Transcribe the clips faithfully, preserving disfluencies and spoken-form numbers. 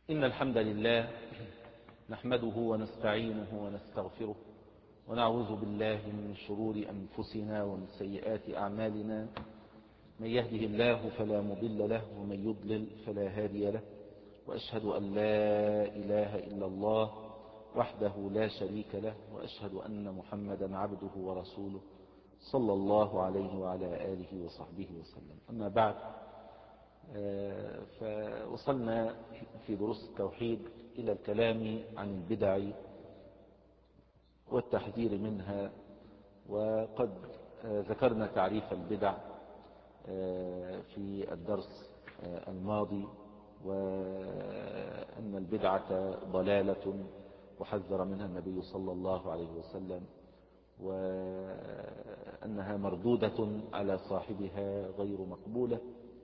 إن الحمد لله نحمده ونستعينه ونستغفره ونعوذ بالله من شرور أنفسنا ومن سيئات أعمالنا. من يهده الله فلا مضل له ومن يضلل فلا هادي له، وأشهد أن لا إله إلا الله وحده لا شريك له، وأشهد أن محمدا عبده ورسوله صلى الله عليه وعلى آله وصحبه وسلم. أما بعد، فوصلنا في دروس التوحيد إلى الكلام عن البدع والتحذير منها، وقد ذكرنا تعريف البدع في الدرس الماضي، وأن البدعة ضلالة وحذر منها النبي صلى الله عليه وسلم، وأنها مردودة على صاحبها غير مقبولة.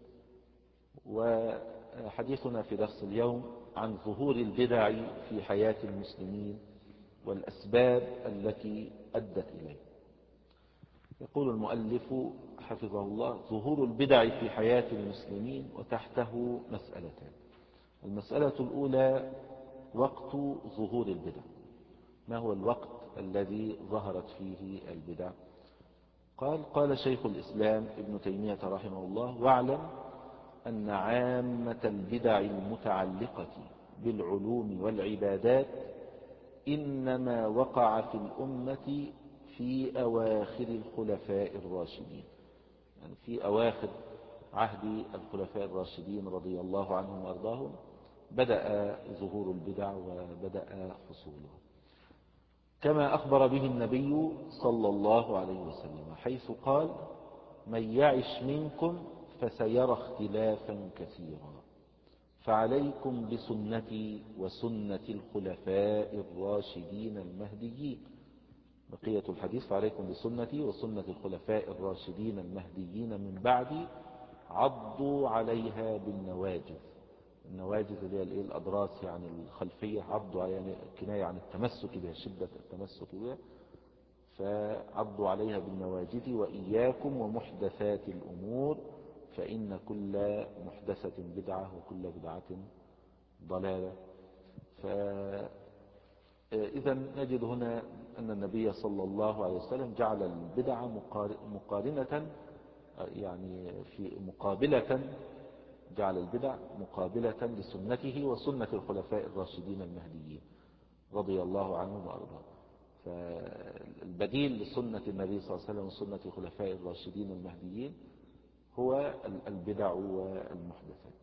وحديثنا في درس اليوم عن ظهور البدع في حياة المسلمين والأسباب التي أدت إليه. يقول المؤلف حفظه الله: ظهور البدع في حياة المسلمين، وتحته مسألتان. المسألة الأولى: وقت ظهور البدع. ما هو الوقت الذي ظهرت فيه البدع؟ قال قال شيخ الإسلام ابن تيمية رحمه الله: واعلم أن عامة البدع المتعلقة بالعلوم والعبادات إنما وقع في الأمة في أواخر الخلفاء الراشدين، يعني في أواخر عهد الخلفاء الراشدين رضي الله عنهم وأرضاهم بدأ ظهور البدع وبدأ حصولها، كما أخبر به النبي صلى الله عليه وسلم، حيث قال: من يعش منكم فسيرى اختلافا كثيرا، فعليكم بسنتي وسنة الخلفاء الراشدين المهديين. بقية الحديث: فعليكم بسنتي وسنة الخلفاء الراشدين المهديين من بعدي عضوا عليها بالنواجذ. النواجذ اللي هي الأضراس، يعني الخلفية، عضوا يعني كناية عن التمسك بها، شدة التمسك بها، فعضوا عليها بالنواجذ. وإياكم ومحدثات الأمور، فإن كل محدثة بدعة وكل بدعة ضلالة. فإذا نجد هنا أن النبي صلى الله عليه وسلم جعل البدع مقارنة، يعني في مقابلة، جعل البدع مقابلة لسنته وسنة الخلفاء الراشدين المهديين رضي الله عنهم وأرضاهم. فالبديل لسنة النبي صلى الله عليه وسلم وسنة الخلفاء الراشدين المهديين هو البدع والمحدثات.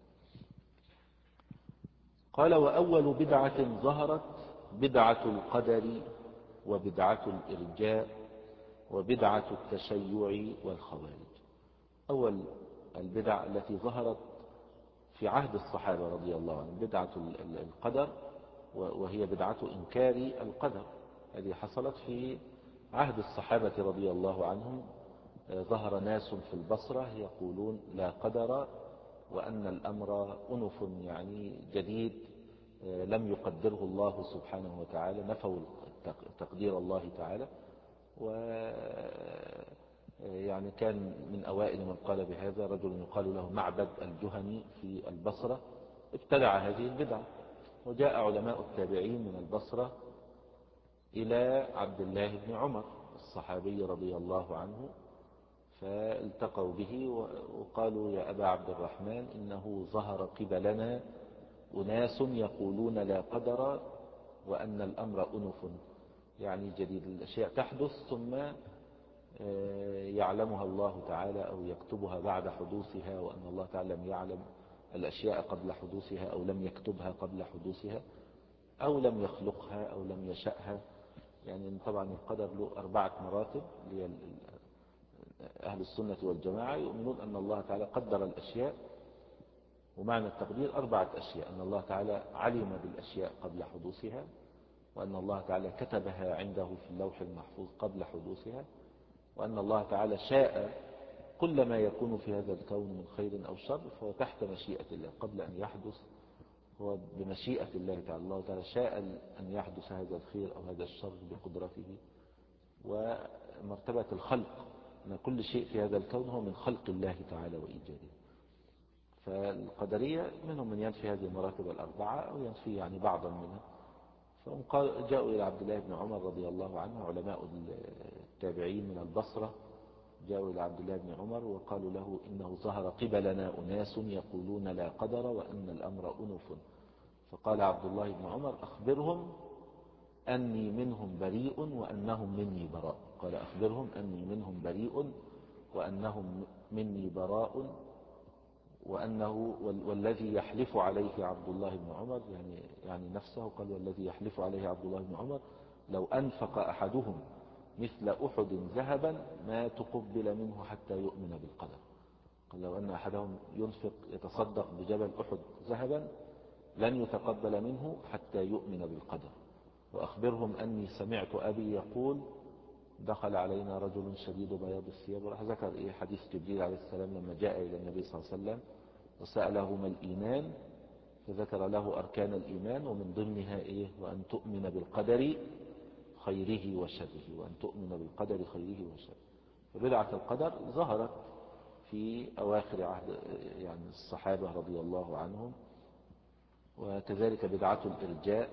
قال: وأول بدعة ظهرت بدعة القدر، وبدعة الإرجاء، وبدعة التشيع والخوارج. أول البدع التي ظهرت في عهد الصحابة رضي الله عنهم بدعة القدر، وهي بدعة إنكار القدر. هذه حصلت في عهد الصحابة رضي الله عنهم. ظهر ناس في البصرة يقولون لا قدر، وأن الأمر أنف يعني جديد لم يقدره الله سبحانه وتعالى، نفوا تقدير الله تعالى. و يعني كان من أوائل من قال بهذا رجل يقال له معبد الجهني في البصرة، ابتدع هذه البدعة. وجاء علماء التابعين من البصرة إلى عبد الله بن عمر الصحابي رضي الله عنه، فالتقوا به وقالوا: يا أبا عبد الرحمن، إنه ظهر قبلنا أناس يقولون لا قدر، وأن الأمر أنف، يعني جديد، الأشياء تحدث ثم يعلمها الله تعالى أو يكتبها بعد حدوثها، وأن الله تعالى لم يعلم الأشياء قبل حدوثها، أو لم يكتبها قبل حدوثها، أو لم يخلقها، أو لم يشأها. يعني طبعا القدر له أربعة مراتب. أهل السنة والجماعة يؤمنون أن الله تعالى قدر الأشياء، ومعنى التقدير أربعة أشياء: أن الله تعالى علم بالأشياء قبل حدوثها، وأن الله تعالى كتبها عنده في اللوح المحفوظ قبل حدوثها، وأن الله تعالى شاء كل ما يكون في هذا الكون من خير أو شر فهو تحت مشيئة الله قبل أن يحدث، هو بمشيئة الله تعالى. الله تعالى شاء أن يحدث هذا الخير أو هذا الشر بقدرته. ومرتبة الخلق، أن كل شيء في هذا الكون هو من خلق الله تعالى وإيجاده. فالقدرية منهم من ينفي هذه المراتب الأربعة أو ينفي يعني بعضا منها. فهم قال جاءوا إلى عبد الله بن عمر رضي الله عنه علماء التابعين من البصرة، جاءوا إلى عبد الله بن عمر وقالوا له إنه ظهر قبلنا أناس يقولون لا قدر وإن الأمر أنف. فقال عبد الله بن عمر أخبرهم أني منهم بريء وأنهم مني براء. قال أخبرهم أني منهم بريء وأنهم مني براء، وأنه والذي يحلف عليه عبد الله بن عمر يعني يعني نفسه، قال والذي يحلف عليه عبد الله بن عمر لو أنفق أحدهم مثل أحد ذهبا ما تقبل منه حتى يؤمن بالقدر. قال لو أن أحدهم ينفق يتصدق بجبل أحد ذهبا لن يتقبل منه حتى يؤمن بالقدر. وأخبرهم أني سمعت أبي يقول دخل علينا رجل شديد بياض الثياب، وراح ذكر إيه حديث جبريل عليه السلام لما جاء إلى النبي صلى الله عليه وسلم وسأله ما الإيمان، فذكر له أركان الإيمان ومن ضمنها إيه وأن تؤمن بالقدر خيره وشره، وأن تؤمن بالقدر خيره وشره. فبدعة القدر ظهرت في أواخر عهد يعني الصحابة رضي الله عنهم، وكذلك بدعة الإرجاء.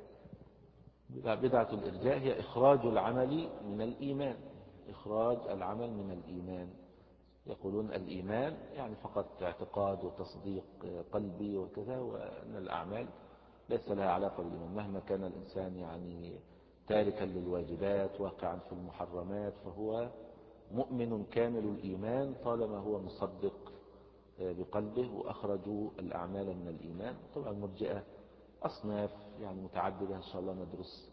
بدعة الإرجاء هي إخراج العمل من الإيمان، إخراج العمل من الإيمان. يقولون الإيمان يعني فقط اعتقاد وتصديق قلبي وكذا، وأن الأعمال ليس لها علاقة بالإيمان. مهما كان الإنسان يعني تاركا للواجبات واقعا في المحرمات فهو مؤمن كامل الإيمان طالما هو مصدق بقلبه، وأخرجوا الأعمال من الإيمان. طبعا المرجئة أصناف يعني متعددة، إن شاء الله ندرس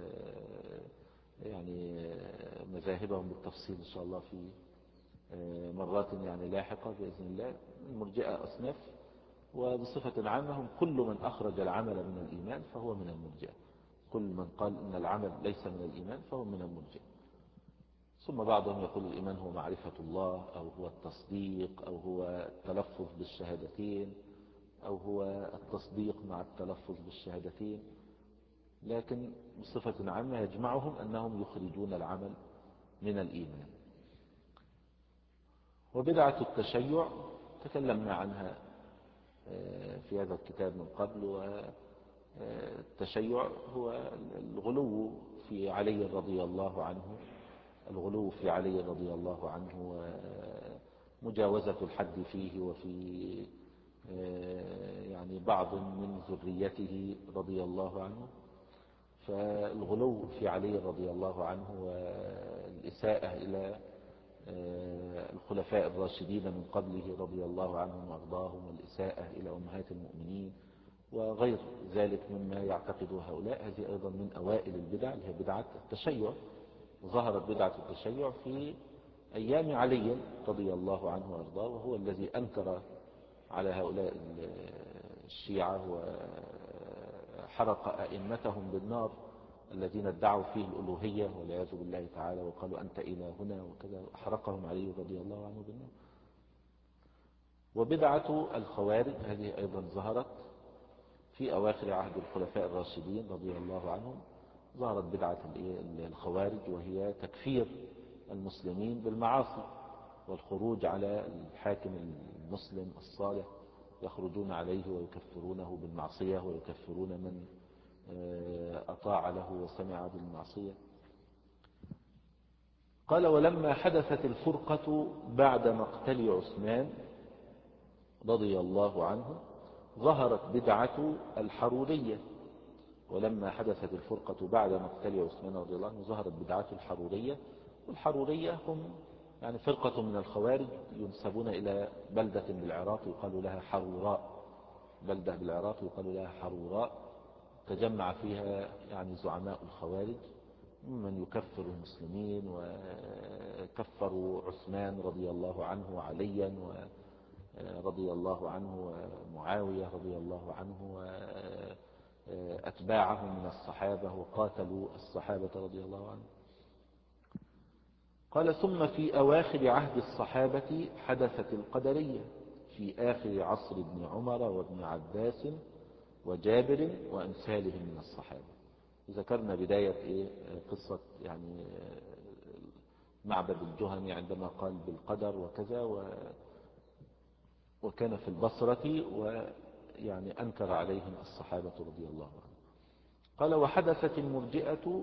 يعني مذاهبهم بالتفصيل إن شاء الله في مرات يعني لاحقة بإذن الله. المرجئة أصناف، وبصفة عامة هم كل من أخرج العمل من الإيمان فهو من المرجئة، كل من قال إن العمل ليس من الإيمان فهو من المرجئة. ثم بعضهم يقول الإيمان هو معرفة الله، أو هو التصديق، أو هو التلفظ بالشهادتين، أو هو التصديق مع التلفظ بالشهادتين. لكن بصفة عامة يجمعهم أنهم يخرجون العمل من الإيمان. وبدعة التشيع تكلمنا عنها في هذا الكتاب من قبل. والتشيع هو الغلو في علي رضي الله عنه، الغلو في علي رضي الله عنه ومجاوزة الحد فيه وفي يعني بعض من ذريته رضي الله عنه. فالغلو في علي رضي الله عنه والإساءة إلى الخلفاء الراشدين من قبله رضي الله عنهم وأرضاهم، والإساءة إلى أمهات المؤمنين وغير ذلك مما يعتقده هؤلاء، هذه أيضا من أوائل البدع اللي هي بدعة التشيع. ظهرت بدعة التشيع في أيام علي رضي الله عنه وأرضاه، وهو الذي أنكر على هؤلاء الشيعة وحرق أئمتهم بالنار الذين ادعوا فيه الألوهية والعياذ بالله تعالى، وقالوا أنت إلهنا وكذا، أحرقهم علي رضي الله عنه بالنار. وبدعة الخوارج هذه أيضا ظهرت في أواخر عهد الخلفاء الراشدين رضي الله عنهم. ظهرت بدعة الخوارج وهي تكفير المسلمين بالمعاصي والخروج على الحاكم المسلم الصالح، يخرجون عليه ويكفرونه بالمعصية ويكفرون من أطاع له وسمع بالمعصية. قال ولما حدثت الفرقة بعد مقتل عثمان رضي الله عنه ظهرت بدعة الحرورية. ولما حدثت الفرقة بعد مقتل عثمان رضي الله عنه ظهرت بدعة الحرورية. والحرورية هم يعني فرقة من الخوارج ينسبون إلى بلدة بالعراق يقال لها حروراء، بلدة بالعراق يقال لها حروراء، تجمع فيها يعني زعماء الخوارج من يكفر المسلمين، وكفروا عثمان رضي الله عنه وعليا رضي الله عنه ومعاوية رضي الله عنه وأتباعهم من الصحابة، وقاتلوا الصحابة رضي الله عنهم. قال ثم في أواخر عهد الصحابة حدثت القدرية في آخر عصر ابن عمر وابن عباس وجابر وأمثالهم من الصحابة. ذكرنا بداية إيه قصة يعني معبد الجهني عندما قال بالقدر وكذا، وكان في البصرة، ويعني أنكر عليهم الصحابة رضي الله عنهم. قال وحدثت المرجئة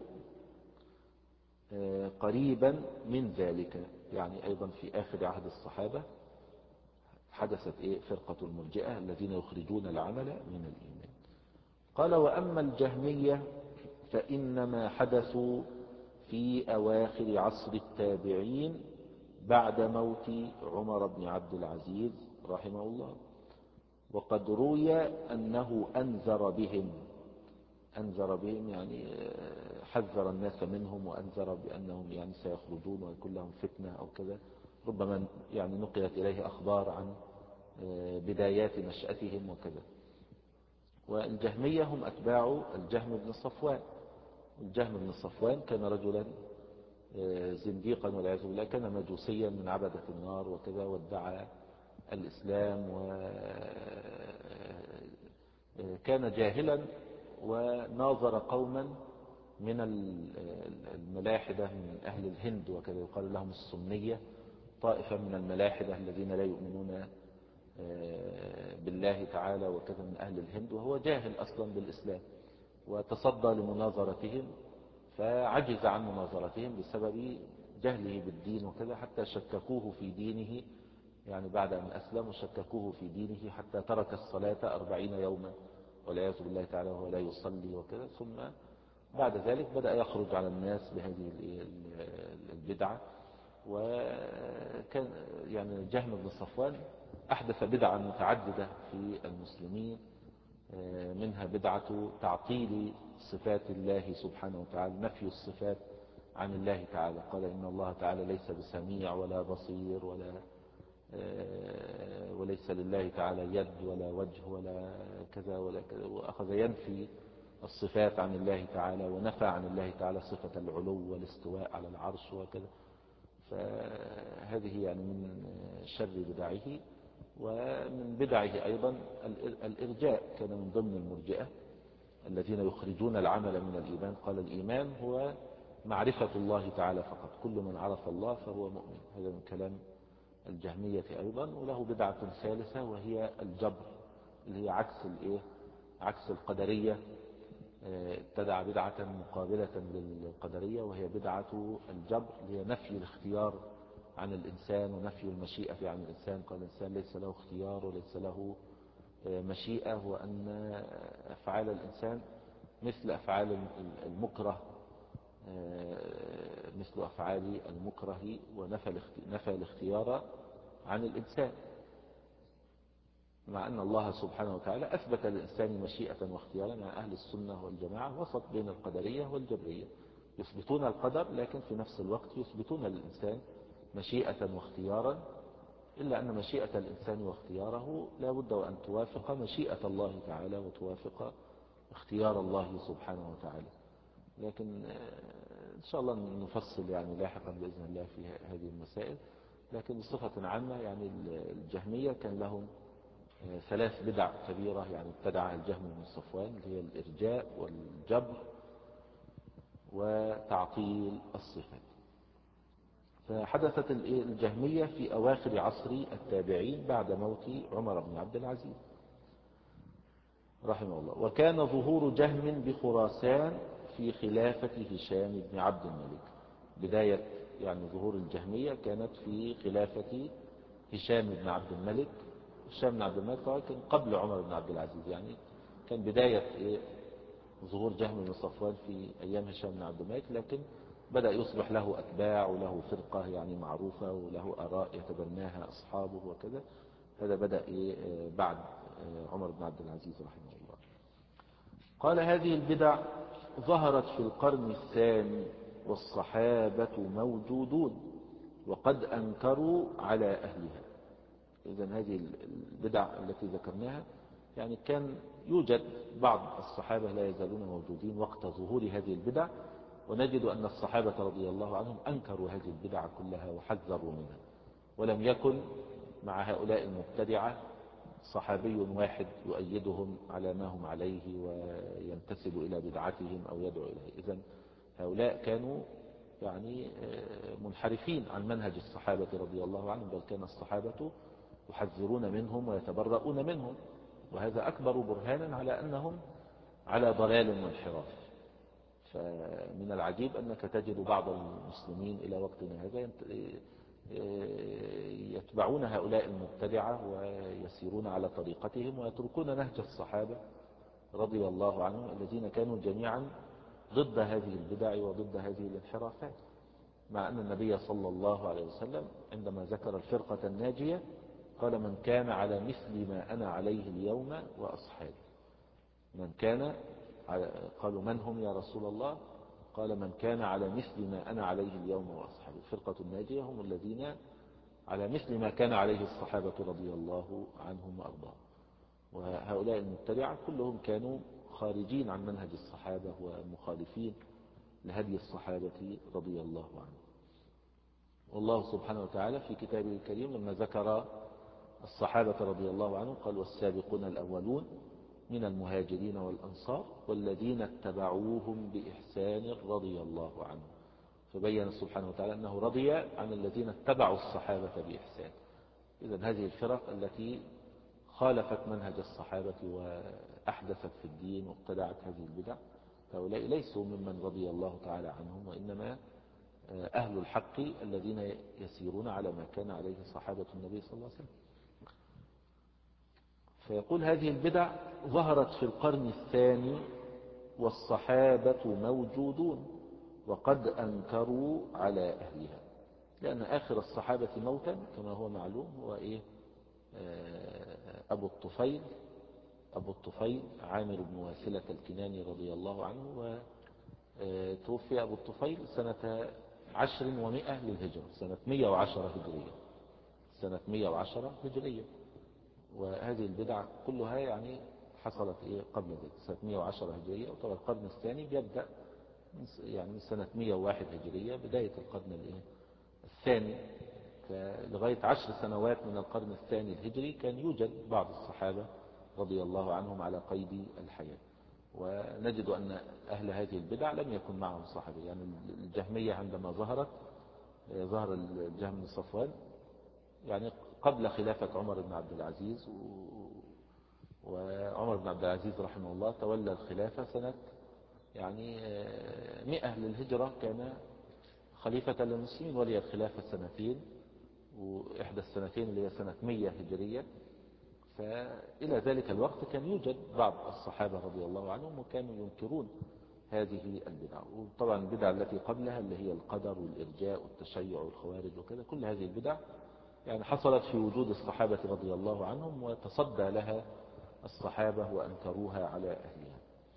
قريبا من ذلك، يعني أيضا في آخر عهد الصحابة حدثت إيه فرقة المرجئة الذين يخرجون العمل من الإيمان. قال وأما الجهمية فإنما حدثوا في أواخر عصر التابعين بعد موت عمر بن عبد العزيز رحمه الله، وقد روي أنه أنذر بهم أنذر بهم يعني حذر الناس منهم، وأنذر بأنهم يعني سيخرجون ويكون لهم فتنة أو كذا. ربما يعني نقلت إليه أخبار عن بدايات نشأتهم وكذا. والجهمية هم أتباع الجهم بن صفوان. الجهم بن صفوان كان رجلا زنديقا والعياذ بالله، كان مجوسيا من عبدة النار وكذا، وادعى الإسلام وكان جاهلا، وناظر قوما من الملاحدة من أهل الهند وكذا، يقال لهم السنية، طائفة من الملاحدة الذين لا يؤمنون بالله تعالى وكذا من أهل الهند، وهو جاهل أصلا بالإسلام، وتصدى لمناظرتهم فعجز عن مناظرتهم بسبب جهله بالدين وكذا، حتى شككوه في دينه، يعني بعد أن أسلم شككوه في دينه حتى ترك الصلاة أربعين يوما والعياذ بالله تعالى وهو لا يصلي وكذا. ثم بعد ذلك بدأ يخرج على الناس بهذه البدعة. وكان يعني جهم بن صفوان أحدث بدعة متعددة في المسلمين، منها بدعة تعطيل صفات الله سبحانه وتعالى، نفي الصفات عن الله تعالى. قال إن الله تعالى ليس بسميع ولا بصير ولا وليس لله تعالى يد ولا وجه ولا كذا ولا كذا، وأخذ ينفي الصفات عن الله تعالى، ونفى عن الله تعالى صفة العلو والاستواء على العرش وكذا. فهذه يعني من شر بدعه. ومن بدعه أيضا الإرجاء، كان من ضمن المرجئة الذين يخرجون العمل من الإيمان. قال الإيمان هو معرفة الله تعالى فقط، كل من عرف الله فهو مؤمن. هذا من كلام الجهمية أيضا. وله بدعة ثالثة وهي الجبر، اللي هي عكس الإيه عكس القدرية. ابتدع بدعة مقابلة للقدرية، وهي بدعة الجبر، اللي هي نفي الاختيار عن الإنسان ونفي المشيئة عن الإنسان. قال الإنسان ليس له اختيار وليس له مشيئة، وأن أفعال الإنسان مثل أفعال المكره مثل أفعال المكره، ونفى الاختيار عن الإنسان، مع أن الله سبحانه وتعالى أثبت للإنسان مشيئة واختيارا. مع أهل السنة والجماعة وسط بين القدرية والجبرية، يثبتون القدر لكن في نفس الوقت يثبتون للإنسان مشيئة واختيارا، إلا أن مشيئة الإنسان واختياره لا بد وأن توافق مشيئة الله تعالى وتوافق اختيار الله سبحانه وتعالى. لكن إن شاء الله نفصل يعني لاحقا بإذن الله في هذه المسائل. لكن بصفة عامة يعني الجهمية كان لهم ثلاث بدع كبيرة، يعني ابتدعها الجهم بن صفوان، اللي هي الإرجاء والجبر وتعطيل الصفات. فحدثت الجهمية في أواخر عصر التابعين بعد موت عمر بن عبد العزيز رحمه الله. وكان ظهور جهم بخراسان في خلافة هشام بن عبد الملك. بداية يعني ظهور الجهمية كانت في خلافة هشام بن عبد الملك. هشام بن عبد الملك كان قبل عمر بن عبد العزيز، يعني كان بداية ظهور جهم بن صفوان في أيام هشام بن عبد الملك، لكن بدأ يصبح له أتباع وله فرقة يعني معروفة وله آراء يتبناها أصحابه وكذا. هذا بدأ بعد عمر بن عبد العزيز رحمه الله. قال هذه البدع ظهرت في القرن الثاني والصحابة موجودون وقد أنكروا على أهلها. إذن هذه البدع التي ذكرناها يعني كان يوجد بعض الصحابة لا يزالون موجودين وقت ظهور هذه البدع، ونجد أن الصحابة رضي الله عنهم أنكروا هذه البدع كلها وحذروا منها. ولم يكن مع هؤلاء المبتدعة صحابي واحد يؤيدهم على ما هم عليه وينتسب إلى بدعتهم أو يدعو إليه. إذن هؤلاء كانوا يعني منحرفين عن منهج الصحابة رضي الله عنهم، بل كان الصحابة يحذرون منهم ويتبرؤون منهم، وهذا أكبر برهانا على أنهم على ضلال وانحراف. فمن العجيب أنك تجد بعض المسلمين إلى وقتنا هذا يتبعون هؤلاء المبتدعة ويسيرون على طريقتهم ويتركون نهج الصحابة رضي الله عنهم الذين كانوا جميعا ضد هذه البدع وضد هذه الانحرافات، مع أن النبي صلى الله عليه وسلم عندما ذكر الفرقة الناجية قال: من كان على مثل ما أنا عليه اليوم وأصحابي. من كان على... قالوا: من هم يا رسول الله؟ قال: من كان على مثل ما أنا عليه اليوم وأصحابي. الفرقة الناجية هم الذين على مثل ما كان عليه الصحابة رضي الله عنهم وأرضاهم. وهؤلاء المبتدعة كلهم كانوا خارجين عن منهج الصحابة ومخالفين لهدي الصحابة رضي الله عنهم. والله سبحانه وتعالى في كتابه الكريم لما ذكر الصحابة رضي الله عنهم قال: والسابقون الأولون من المهاجرين والأنصار والذين اتبعوهم بإحسان رضي الله عنهم. فبين سبحانه وتعالى أنه رضي عن الذين اتبعوا الصحابة بإحسان. إذن هذه الفرق التي خالفت منهج الصحابة وأحدثت في الدين وابتدعت هذه البدع، هؤلاء ليسوا ممن رضي الله تعالى عنهم، وإنما أهل الحق الذين يسيرون على ما كان عليه صحابة النبي صلى الله عليه وسلم. فيقول: هذه البدع ظهرت في القرن الثاني والصحابة موجودون وقد أنكروا على أهلها. لأن آخر الصحابة موتا كما هو معلوم هو إيه؟ أبو الطفيل أبو الطفيل عامر بن واسلة الكناني رضي الله عنه، وتوفي أبو الطفيل سنة عشر ومئة للهجرة، سنة مئة وعشرة هجرية سنة مئة وعشرة هجرية. وهذه البدع كلها يعني حصلت إيه قبل ذلك سنة مئة وعشرة هجرية. وطبعا القرن الثاني بيبدأ يعني من سنة مئة وواحد هجرية، بداية القرن الإيه الثاني. فلغاية عشر سنوات من القرن الثاني الهجري كان يوجد بعض الصحابة رضي الله عنهم على قيد الحياة. ونجد أن أهل هذه البدع لم يكن معهم صحابة. يعني الجهمية عندما ظهرت ظهر الجهم بن صفوان يعني قبل خلافة عمر بن عبد العزيز، وعمر بن عبد العزيز رحمه الله تولى الخلافة سنة يعني مئة للهجرة، كان خليفة للمسلمين، ولي الخلافة سنتين، وإحدى السنتين اللي هي سنة مئة هجرية. فإلى ذلك الوقت كان يوجد بعض الصحابة رضي الله عنهم وكانوا ينكرون هذه البدع. وطبعا البدع التي قبلها اللي هي القدر والإرجاء والتشيع والخوارج وكذا، كل هذه البدع يعني حصلت في وجود الصحابة رضي الله عنهم وتصدى لها الصحابة وأنكروها على أهلها.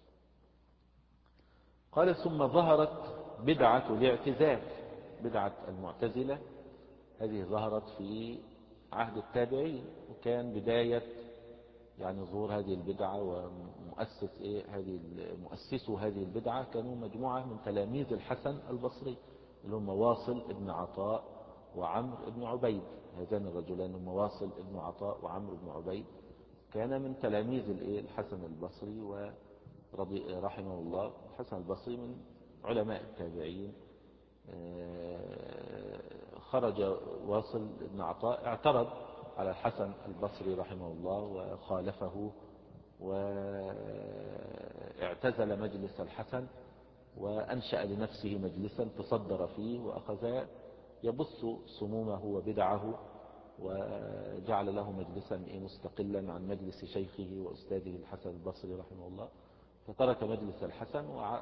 قال: ثم ظهرت بدعة الاعتزال، بدعة المعتزلة. هذه ظهرت في عهد التابعين، وكان بداية يعني ظهور هذه البدعة ومؤسس إيه هذه مؤسسوا هذه البدعة كانوا مجموعة من تلاميذ الحسن البصري اللي هم واصل ابن عطاء وعمر ابن عبيد. هذان الرجلان هم واصل ابن عطاء وعمر ابن عبيد، كان من تلاميذ الحسن البصري ورضي رحمه الله. الحسن البصري من علماء التابعين. خرج واصل ابن عطاء اعترض على الحسن البصري رحمه الله وخالفه واعتزل مجلس الحسن وأنشأ لنفسه مجلسا تصدر فيه وأخذ يبث سمومه وبدعه، وجعل له مجلسا مستقلا عن مجلس شيخه وأستاذه الحسن البصري رحمه الله. فترك مجلس الحسن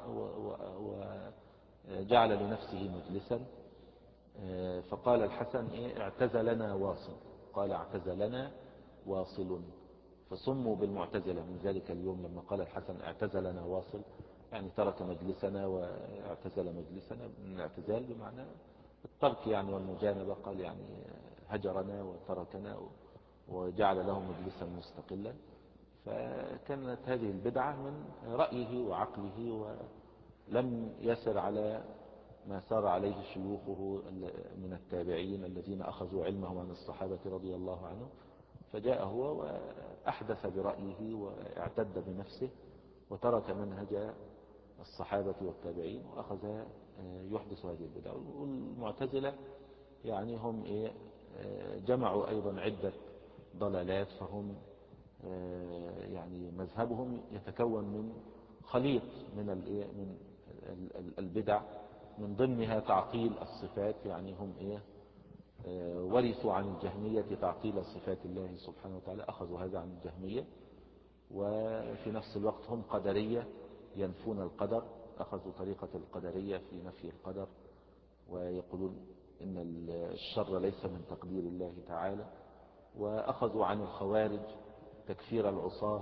وجعل لنفسه مجلسا. فقال الحسن: اعتزلنا واصل. قال: اعتزلنا واصل. فسموا بالمعتزلة من ذلك اليوم لما قال الحسن: اعتزلنا واصل، يعني ترك مجلسنا واعتزل مجلسنا. من الاعتزال بمعنى الترك يعني والمجانبة. قال يعني هجرنا وتركنا وجعل له مجلسا مستقلا. فكانت هذه البدعة من رأيه وعقله، ولم يسر على ما سار عليه شيوخه من التابعين الذين أخذوا علمهم عن الصحابة رضي الله عنهم. فجاء هو وأحدث برأيه واعتد بنفسه وترك منهج الصحابة والتابعين وأخذ يحدث هذه البدع. والمعتزلة يعني هم جمعوا أيضا عدة ضلالات، فهم يعني مذهبهم يتكون من خليط من من البدع، من ضمنها تعطيل الصفات. يعني هم إيه ورثوا عن الجهمية تعطيل صفات الله سبحانه وتعالى، أخذوا هذا عن الجهمية. وفي نفس الوقت هم قدرية ينفون القدر، أخذوا طريقة القدرية في نفي القدر، ويقولون إن الشر ليس من تقدير الله تعالى. وأخذوا عن الخوارج تكفير العصاة،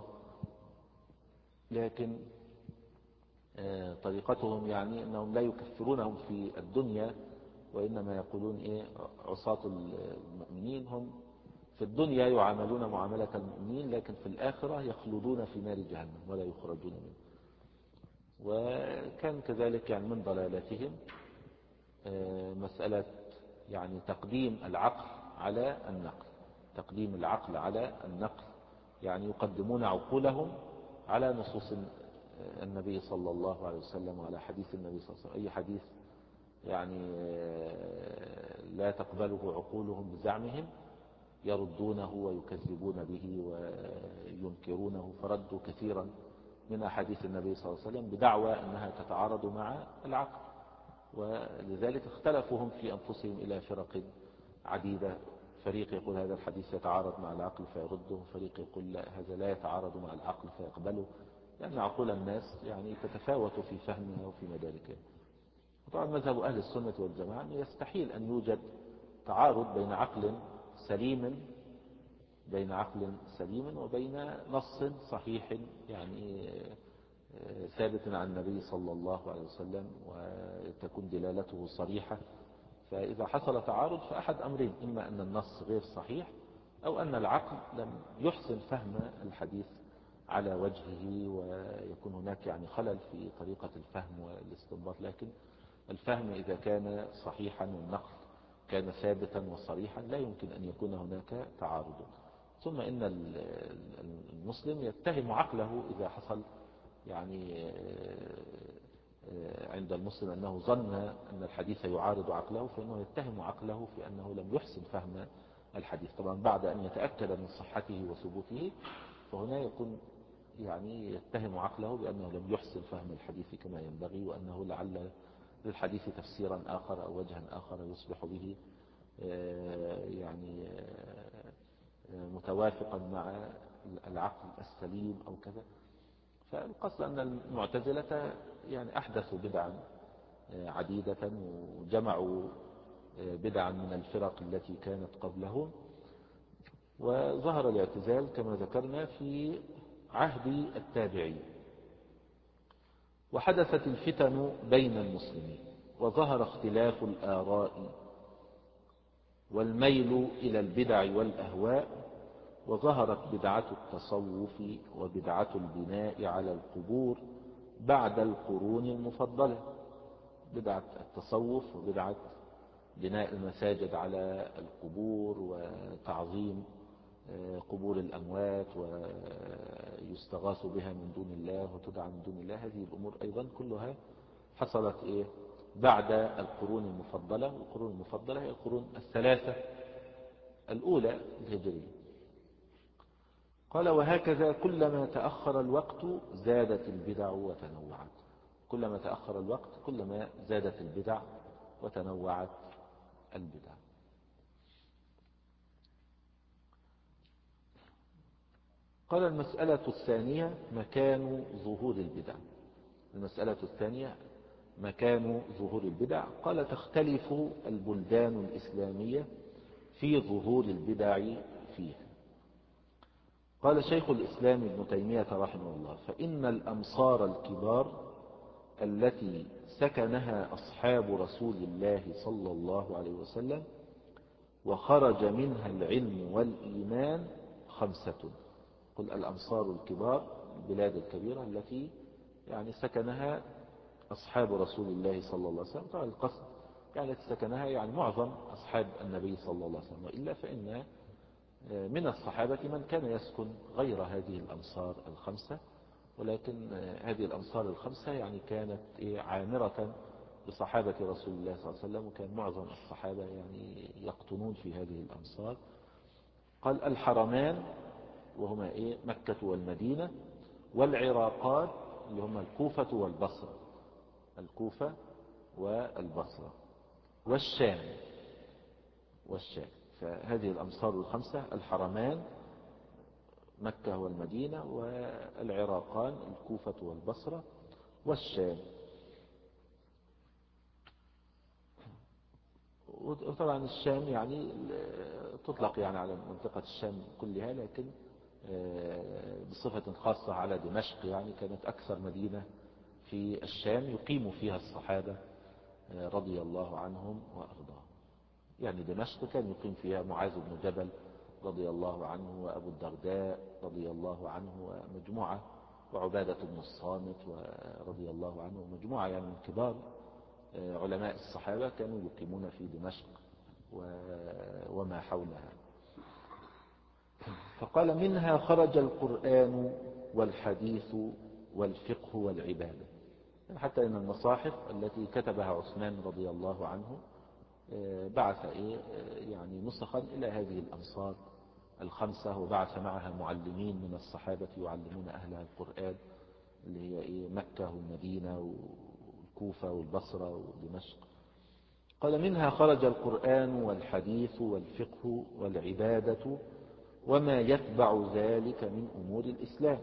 لكن طريقتهم يعني أنهم لا يكفرونهم في الدنيا، وإنما يقولون إيه عصاة المؤمنين هم في الدنيا يعاملون معاملة المؤمنين، لكن في الآخرة يخلدون في نار جهنم ولا يخرجون منه. وكان كذلك يعني من ضلالتهم مسألة يعني تقديم العقل على النقل، تقديم العقل على النقل، يعني يقدمون عقولهم على نصوص النبي صلى الله عليه وسلم وعلى حديث النبي صلى الله عليه وسلم. أي حديث يعني لا تقبله عقولهم بزعمهم يردونه ويكذبون به وينكرونه، فردوا كثيرا من أحاديث النبي صلى الله عليه وسلم بدعوى أنها تتعارض مع العقل. ولذلك اختلفوا هم في أنفسهم إلى فرق عديدة، فريق يقول هذا الحديث يتعارض مع العقل فيرده، فريق يقول لا هذا لا يتعارض مع العقل فيقبله، لأن عقول الناس يعني تتفاوت في فهمها وفي مداركها. وطبعا مذهب أهل السنة والجماعة أنه يستحيل أن يوجد تعارض بين عقل سليم بين عقل سليم وبين نص صحيح يعني ثابت عن النبي صلى الله عليه وسلم وتكون دلالته صريحة. فإذا حصل تعارض فأحد أمرين: إما أن النص غير صحيح، أو أن العقل لم يحسن فهم الحديث على وجهه، ويكون هناك يعني خلل في طريقة الفهم والاستنباط. لكن الفهم إذا كان صحيحا والنقل كان ثابتا وصريحا لا يمكن أن يكون هناك تعارض. ثم إن المسلم يتهم عقله إذا حصل يعني عند المسلم أنه ظن أن الحديث يعارض عقله، فإنه يتهم عقله في أنه لم يحسن فهم الحديث. طبعا بعد أن يتأكد من صحته وثبوته فهنا يكون يعني يتهم عقله بأنه لم يحسن فهم الحديث كما ينبغي، وأنه لعل للحديث تفسيرا آخر أو وجها آخر يصبح به يعني متوافقا مع العقل السليم أو كذا. فالقصد أن المعتزلة يعني أحدثوا بدعا عديدة وجمعوا بدعا من الفرق التي كانت قبلهم. وظهر الاعتزال كما ذكرنا في عهد التابعين، وحدثت الفتن بين المسلمين، وظهر اختلاف الآراء والميل إلى البدع والأهواء، وظهرت بدعة التصوف وبدعة البناء على القبور بعد القرون المفضلة. بدعة التصوف وبدعة بناء المساجد على القبور وتعظيم قبور الأموات ويستغاث بها من دون الله وتدعى من دون الله، هذه الأمور أيضا كلها حصلت إيه بعد القرون المفضلة. والقرون المفضلة هي القرون الثلاثة الأولى الهجرية. قال: وهكذا كلما تأخر الوقت زادت البدع وتنوعت. كلما تأخر الوقت كلما زادت البدع وتنوعت البدع. قال: المسألة الثانية مكان ظهور البدع. المسألة الثانية مكان ظهور البدع. قال: تختلف البلدان الإسلامية في ظهور البدع فيها. قال شيخ الإسلام ابن تيمية رحمه الله: فإن الأمصار الكبار التي سكنها أصحاب رسول الله صلى الله عليه وسلم وخرج منها العلم والإيمان خمسة. قل الأمصار الكبار، البلاد الكبيرة التي يعني سكنها أصحاب رسول الله صلى الله عليه وسلم. طبعا القصد يعني سكنها يعني معظم أصحاب النبي صلى الله عليه وسلم، وإلا فإن من الصحابة من كان يسكن غير هذه الأمصار الخمسة، ولكن هذه الأمصار الخمسة يعني كانت عامرة بصحابة رسول الله صلى الله عليه وسلم، وكان معظم الصحابة يعني يقطنون في هذه الأمصار. قال الحرمان وهما إيه مكة والمدينة، والعراقات اللي هما الكوفة والبصرة، الكوفة والبصرة، والشام والشام. فهذه الأمصار الخمسة: الحرمان مكة والمدينة، والعراقان الكوفة والبصرة، والشام. وطبعا الشام يعني تطلق يعني على منطقة الشام كلها، لكن بصفة خاصة على دمشق، يعني كانت أكثر مدينة في الشام يقيم فيها الصحابة رضي الله عنهم وأرضاهم. يعني دمشق كان يقيم فيها معاذ بن جبل رضي الله عنه، وأبو الدرداء رضي الله عنه، ومجموعة، وعبادة بن الصامت رضي الله عنه، ومجموعة يعني من كبار علماء الصحابة كانوا يقيمون في دمشق وما حولها. فقال منها خرج القرآن والحديث والفقه والعبادة. حتى إن المصاحف التي كتبها عثمان رضي الله عنه بعث إيه يعني نسخا إلى هذه الأمصار الخمسة، وبعث معها معلمين من الصحابة يعلمون أهلها القرآن، اللي هي إيه مكة والمدينة والكوفة والبصرة ودمشق. قال منها خرج القرآن والحديث والفقه والعبادة وما يتبع ذلك من أمور الإسلام.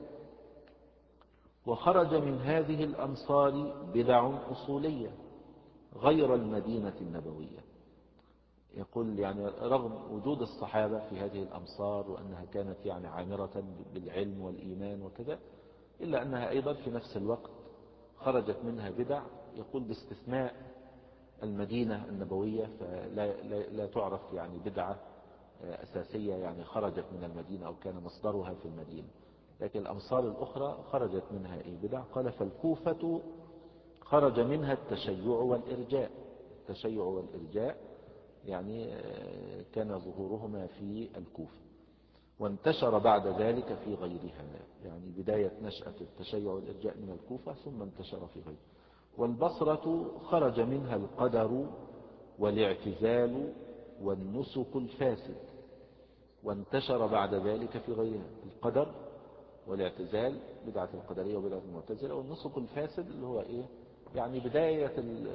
وخرج من هذه الأمصار بدع أصولية غير المدينة النبوية. يقول يعني رغم وجود الصحابة في هذه الأمصار وأنها كانت يعني عامرة بالعلم والإيمان وكذا، إلا أنها أيضا في نفس الوقت خرجت منها بدع، يقول باستثناء المدينة النبوية فلا لا, لا تعرف يعني بدعة أساسية يعني خرجت من المدينة أو كان مصدرها في المدينة، لكن الأمصار الأخرى خرجت منها أي بدع. قال فالكوفة خرج منها التشيع والإرجاء. التشيع والإرجاء يعني كان ظهورهما في الكوفة، وانتشر بعد ذلك في غيرها، يعني بداية نشأة التشيع والإرجاء من الكوفة ثم انتشر في غيرها. والبصرة خرج منها القدر والاعتزال والنسك الفاسد، وانتشر بعد ذلك في غيرها. القدر والاعتزال بدعة القدرية وبدعة المعتزلة، والنسك الفاسد اللي هو إيه يعني بداية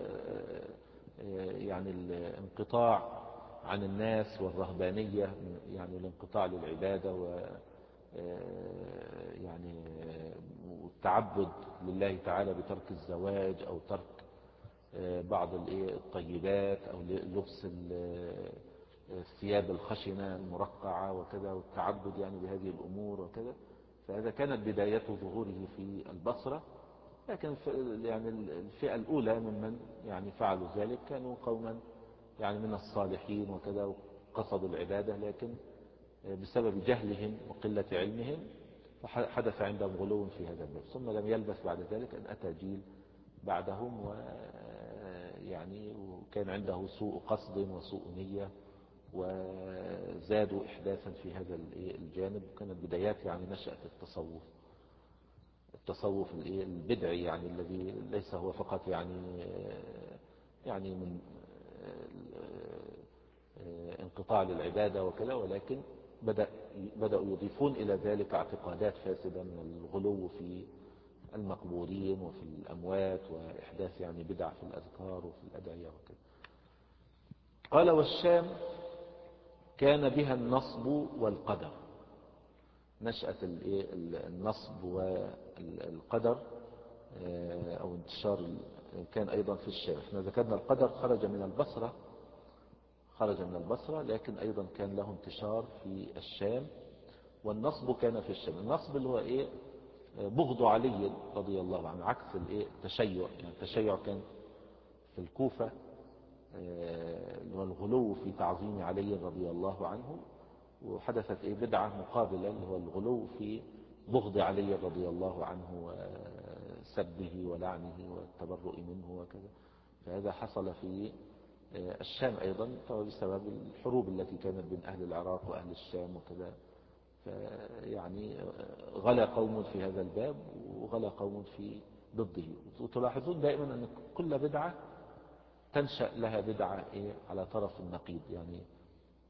يعني الانقطاع عن الناس والرهبانية، يعني الانقطاع للعبادة و يعني والتعبد لله تعالى بترك الزواج أو ترك بعض الطيبات أو لبس الثياب الخشنة المرقعة وكذا، والتعبد يعني بهذه الأمور وكذا. فهذا كانت بداية ظهوره في البصرة. لكن يعني الفئة الأولى ممن يعني فعلوا ذلك كانوا قوما يعني من الصالحين وكذا، وقصدوا العبادة، لكن بسبب جهلهم وقلة علمهم فحدث عندهم غلو في هذا الباب. ثم لم يلبث بعد ذلك أن أتى جيل بعدهم ويعني وكان عنده سوء قصد وسوء نية، وزادوا إحداثا في هذا الجانب. وكانت بدايات يعني نشأة التصوف التصوف البدعي، يعني الذي ليس هو فقط يعني يعني من انقطاع للعبادة وكذا، ولكن بدأ بدأوا يضيفون إلى ذلك اعتقادات فاسدة من الغلو في المقبورين وفي الأموات، وإحداث يعني بدع في الأذكار وفي الأدعية وكذا. قال والشام كان بها النصب والقدر. نشأة النصب والقدر أو انتشار كان أيضا في الشام. احنا ذكرنا القدر خرج من البصرة خرج من البصرة لكن أيضا كان له انتشار في الشام. والنصب كان في الشام. النصب اللي هو إيه بغض علي رضي الله عنه، عكس الايه التشيع. يعني التشيع كان في الكوفة اللي هو الغلو في تعظيم علي رضي الله عنه، وحدثت ايه بدعة مقابلة اللي هو الغلو في بغض علي رضي الله عنه وسبه ولعنه والتبرؤ منه وكذا. فهذا حصل في الشام أيضا بسبب الحروب التي كانت بين أهل العراق وأهل الشام وكذا. يعني غلا قوم في هذا الباب وغلا قوم في ضده. وتلاحظون دائما أن كل بدعة تنشأ لها بدعة إيه على طرف النقيض. يعني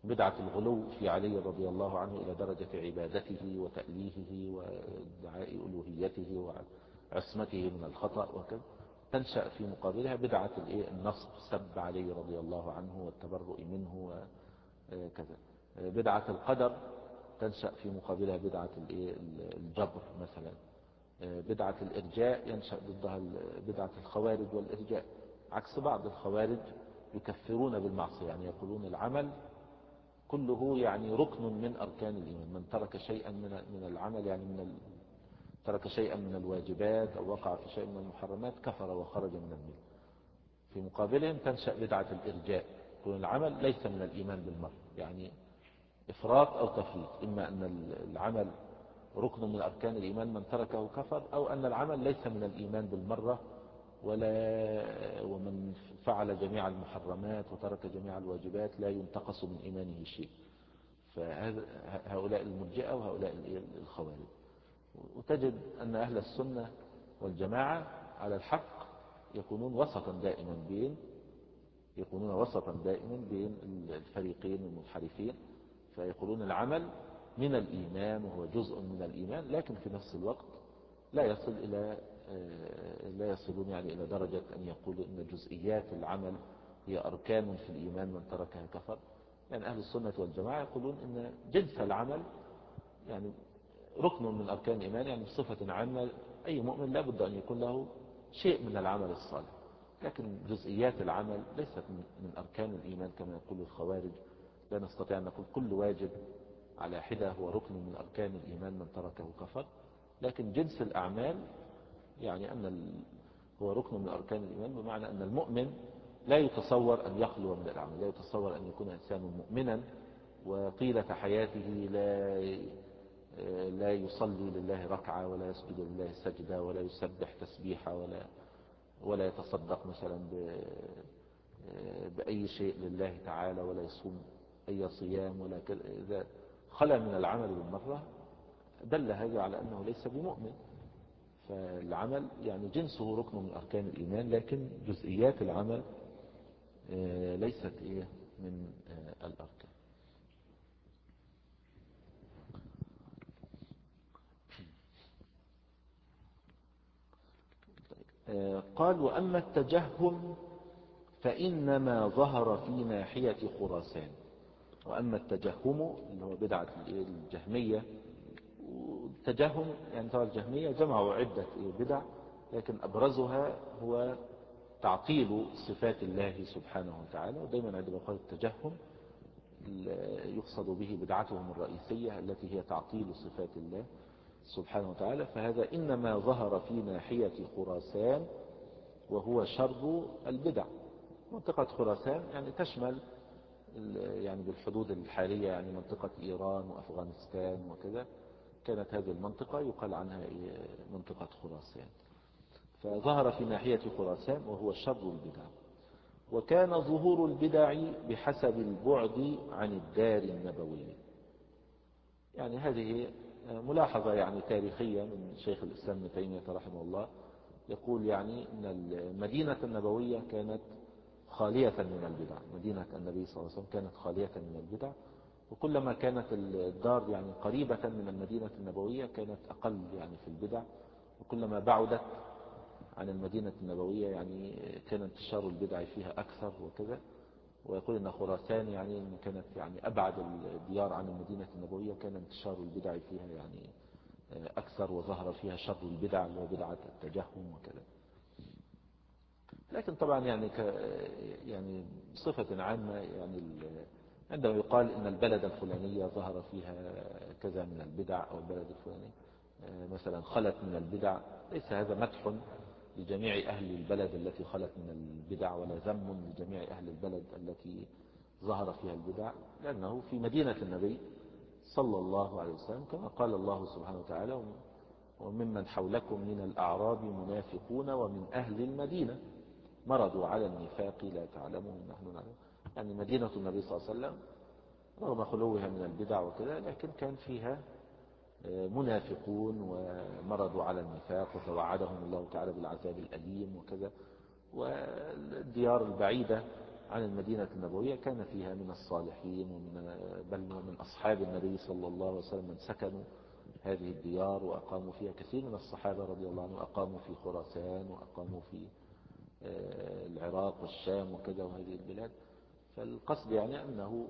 بدعة الغلو في علي رضي الله عنه إلى درجة عبادته وتأليهه وادعاء ألوهيته وعصمته من الخطأ وكذا، تنشأ في مقابلها بدعة النصب، سب علي رضي الله عنه والتبرؤ منه وكذا. بدعة القدر تنشأ في مقابلها بدعة الجبر مثلا. بدعة الإرجاء ينشأ ضدها بدعة الخوارج والإرجاء، عكس بعض الخوارج يكفرون بالمعصية، يعني يقولون العمل كله يعني ركن من أركان الإيمان، من ترك شيئا من العمل يعني من ال... ترك شيئا من الواجبات أو وقع في شيء من المحرمات كفر وخرج من الملة. في مقابلهم تنشأ بدعة الإرجاء، يكون العمل ليس من الإيمان بالمرة، يعني إفراط أو تفريط، إما أن العمل ركن من أركان الإيمان من تركه كفر، أو أن العمل ليس من الإيمان بالمرة، ولا ومن فعل جميع المحرمات وترك جميع الواجبات لا ينتقص من إيمانه شيء. فهؤلاء المرجئة وهؤلاء الخوارج. وتجد أن أهل السنة والجماعة على الحق يكونون وسطا دائما بين يكونون وسطا دائما بين الفريقين المنحرفين، فيقولون العمل من الإيمان وهو جزء من الإيمان، لكن في نفس الوقت لا يصل إلى لا يصلون يعني إلى درجة أن يقولوا إن جزئيات العمل هي أركان في الإيمان من تركها كفر. يعني أهل السنة والجماعة يقولون إن جنس العمل يعني ركن من أركان الإيمان، يعني بصفة عامة أي مؤمن لا بد أن يكون له شيء من العمل الصالح، لكن جزئيات العمل ليست من أركان الإيمان كما يقول الخوارج. لا نستطيع أن نقول كل واجب على حدة هو ركن من أركان الإيمان من تركه كفر، لكن جنس الأعمال يعني أن هو ركن من أركان الإيمان، بمعنى أن المؤمن لا يتصور أن يخلو من الأعمال، لا يتصور أن يكون إنسان مؤمنا وطيلة حياته لا لا يصلي لله ركعة ولا يسجد لله سجدة ولا يسبح تسبيحة ولا ولا يتصدق مثلا بأي شيء لله تعالى ولا يصوم أي صيام ولا كذا. إذا خلى من العمل بالمرة دل هذا على أنه ليس بمؤمن. فالعمل يعني جنسه ركن من أركان الإيمان، لكن جزئيات العمل ليست إيه من الأركان. قال وأما التجهم فإنما ظهر في ناحية خراسان. وأما التجهم اللي هو بدعة الجهمية، والتجهم يعني طبعا الجهمية جمعوا عدة بدع، لكن أبرزها هو تعطيل صفات الله سبحانه وتعالى. ودائما عندما يقال التجهم يقصد به بدعتهم الرئيسية التي هي تعطيل صفات الله سبحانه وتعالى. فهذا إنما ظهر في ناحية خراسان وهو شر البدع. منطقة خراسان يعني تشمل يعني بالحدود الحالية يعني منطقة إيران وأفغانستان وكذا، كانت هذه المنطقة يقال عنها منطقة خراسان. فظهر في ناحية خراسان وهو شر البدع. وكان ظهور البدع بحسب البعد عن الدار النبوية. يعني هذه ملاحظة يعني تاريخية من شيخ الإسلام ابن تيمية رحمه الله، يقول يعني أن المدينة النبوية كانت خالية من البدع. مدينة النبي صلى الله عليه وسلم كانت خالية من البدع، وكلما كانت الدار يعني قريبة من المدينة النبوية كانت أقل يعني في البدع، وكلما بعدت عن المدينة النبوية يعني كان انتشار البدع فيها أكثر وكذا. ويقول أن خراسان يعني إن كانت يعني أبعد الديار عن المدينة النبوية كان انتشار البدع فيها يعني أكثر، وظهر فيها شر البدع وبدعة التجهم وكذا. لكن طبعا يعني ك يعني بصفة عامة يعني عندما يقال إن البلد الفلانية ظهر فيها كذا من البدع أو البلد الفلاني مثلا خلت من البدع، ليس هذا مدح لجميع أهل البلد التي خلت من البدع ولا ذم لجميع أهل البلد التي ظهر فيها البدع، لأنه في مدينة النبي صلى الله عليه وسلم كما قال الله سبحانه وتعالى وممن حولكم من الأعراب منافقون ومن أهل المدينة مرضوا على النفاق لا تعلمهم نحن نعلم. يعني مدينة النبي صلى الله عليه وسلم رغم خلوها من البدع وكذا لكن كان فيها منافقون ومرضوا على النفاق وتوعدهم الله تعالى بالعذاب الأليم وكذا. والديار البعيدة عن المدينة النبوية كان فيها من الصالحين ومن بل ومن أصحاب النبي صلى الله عليه وسلم من سكنوا هذه الديار وأقاموا فيها. كثير من الصحابة رضي الله عنهم أقاموا في خراسان وأقاموا في العراق والشام وكذا وهذه البلاد. فالقصد يعني أنه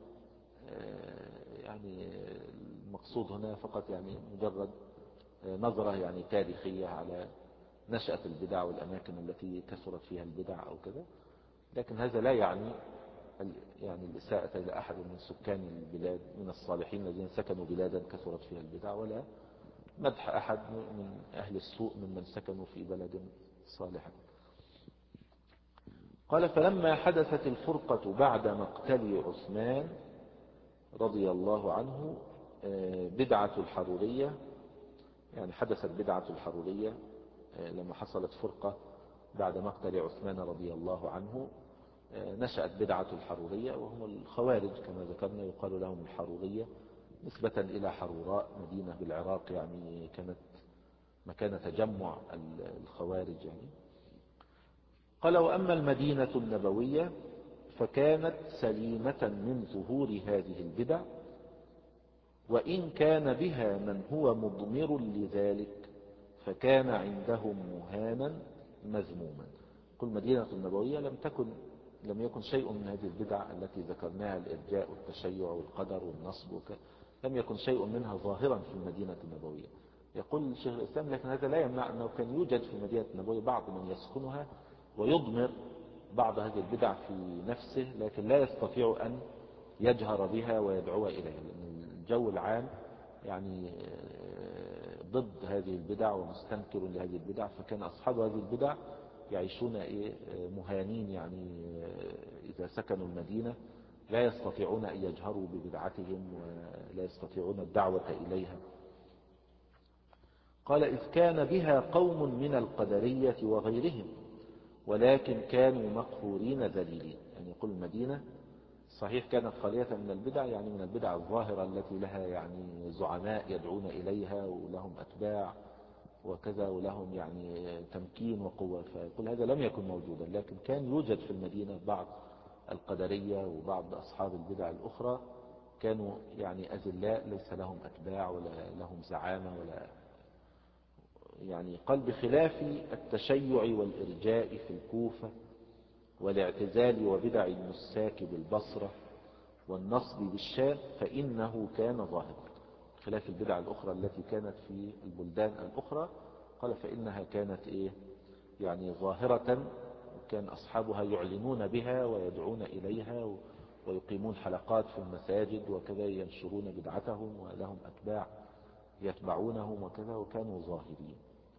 يعني المقصود هنا فقط يعني مجرد نظرة يعني تاريخية على نشأة البدع والأماكن التي كثرت فيها البدع أو كذا، لكن هذا لا يعني يعني الإساءة إلى أحد من سكان البلاد من الصالحين الذين سكنوا بلادا كثرت فيها البدع، ولا مدح أحد من أهل السوء ممن سكنوا في بلد صالح. قال فلما حدثت الفرقة بعد مقتل عثمان رضي الله عنه بدعة الحرورية، يعني حدثت بدعة الحرورية لما حصلت فرقة بعد مقتل عثمان رضي الله عنه، نشأت بدعة الحرورية وهم الخوارج كما ذكرنا، يقال لهم الحرورية نسبة إلى حروراء مدينة بالعراق، يعني كانت مكان تجمع الخوارج يعني. قال وأما المدينة النبوية فكانت سليمة من ظهور هذه البدع، وإن كان بها من هو مضمر لذلك فكان عندهم مهانا مذموما. كل مدينة النبوية لم تكن لم يكن شيء من هذه البدع التي ذكرناها، الإرجاء والتشيع والقدر والنصب وك... لم يكن شيء منها ظاهرا في المدينة النبوية. يقول شيخ الإسلام لكن هذا لا يمنع أنه كان يوجد في المدينة النبوية بعض من يسكنها ويضمر بعض هذه البدع في نفسه، لكن لا يستطيع أن يجهر بها ويدعو إليها، لأن الجو العام يعني ضد هذه البدع ومستنكر لهذه البدع، فكان أصحاب هذه البدع يعيشون مهانين، يعني إذا سكنوا المدينة لا يستطيعون أن يجهروا ببدعتهم ولا يستطيعون الدعوة إليها. قال إذ كان بها قوم من القدرية وغيرهم ولكن كانوا مقهورين ذليلين. يعني يقول المدينة صحيح كانت خالية من البدع، يعني من البدع الظاهرة التي لها يعني زعماء يدعون إليها ولهم أتباع وكذا ولهم يعني تمكين وقوة، فيقول هذا لم يكن موجودا، لكن كان يوجد في المدينة بعض القدرية وبعض أصحاب البدع الأخرى كانوا يعني أذلاء ليس لهم أتباع ولا لهم زعامة ولا يعني. قال بخلاف التشيع والإرجاء في الكوفة والاعتزال وبدع النساك بالبصرة والنصب بالشام فإنه كان ظاهرا. خلاف البدع الأخرى التي كانت في البلدان الأخرى قال فإنها كانت إيه يعني ظاهرة، كان أصحابها يعلنون بها ويدعون إليها ويقيمون حلقات في المساجد وكذا ينشرون بدعتهم ولهم أتباع يتبعونهم وكذا وكانوا ظاهرين.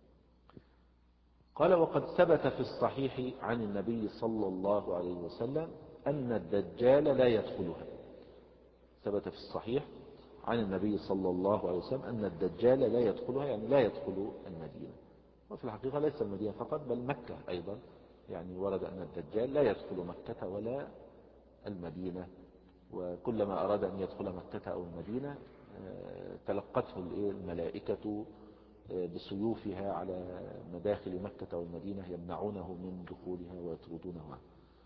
قال وقد ثبت في الصحيح عن النبي صلى الله عليه وسلم أن الدجال لا يدخلها. ثبت في الصحيح عن النبي صلى الله عليه وسلم أن الدجال لا يدخلها، يعني لا يدخل المدينة. وفي الحقيقة ليس المدينة فقط بل مكة أيضا، يعني ورد أن الدجال لا يدخل مكة ولا المدينة، وكلما أراد أن يدخل مكة أو المدينة تلقته الملائكة بسيوفها على مداخل مكة والمدينة يمنعونه من دخولها ويطردونه عنه.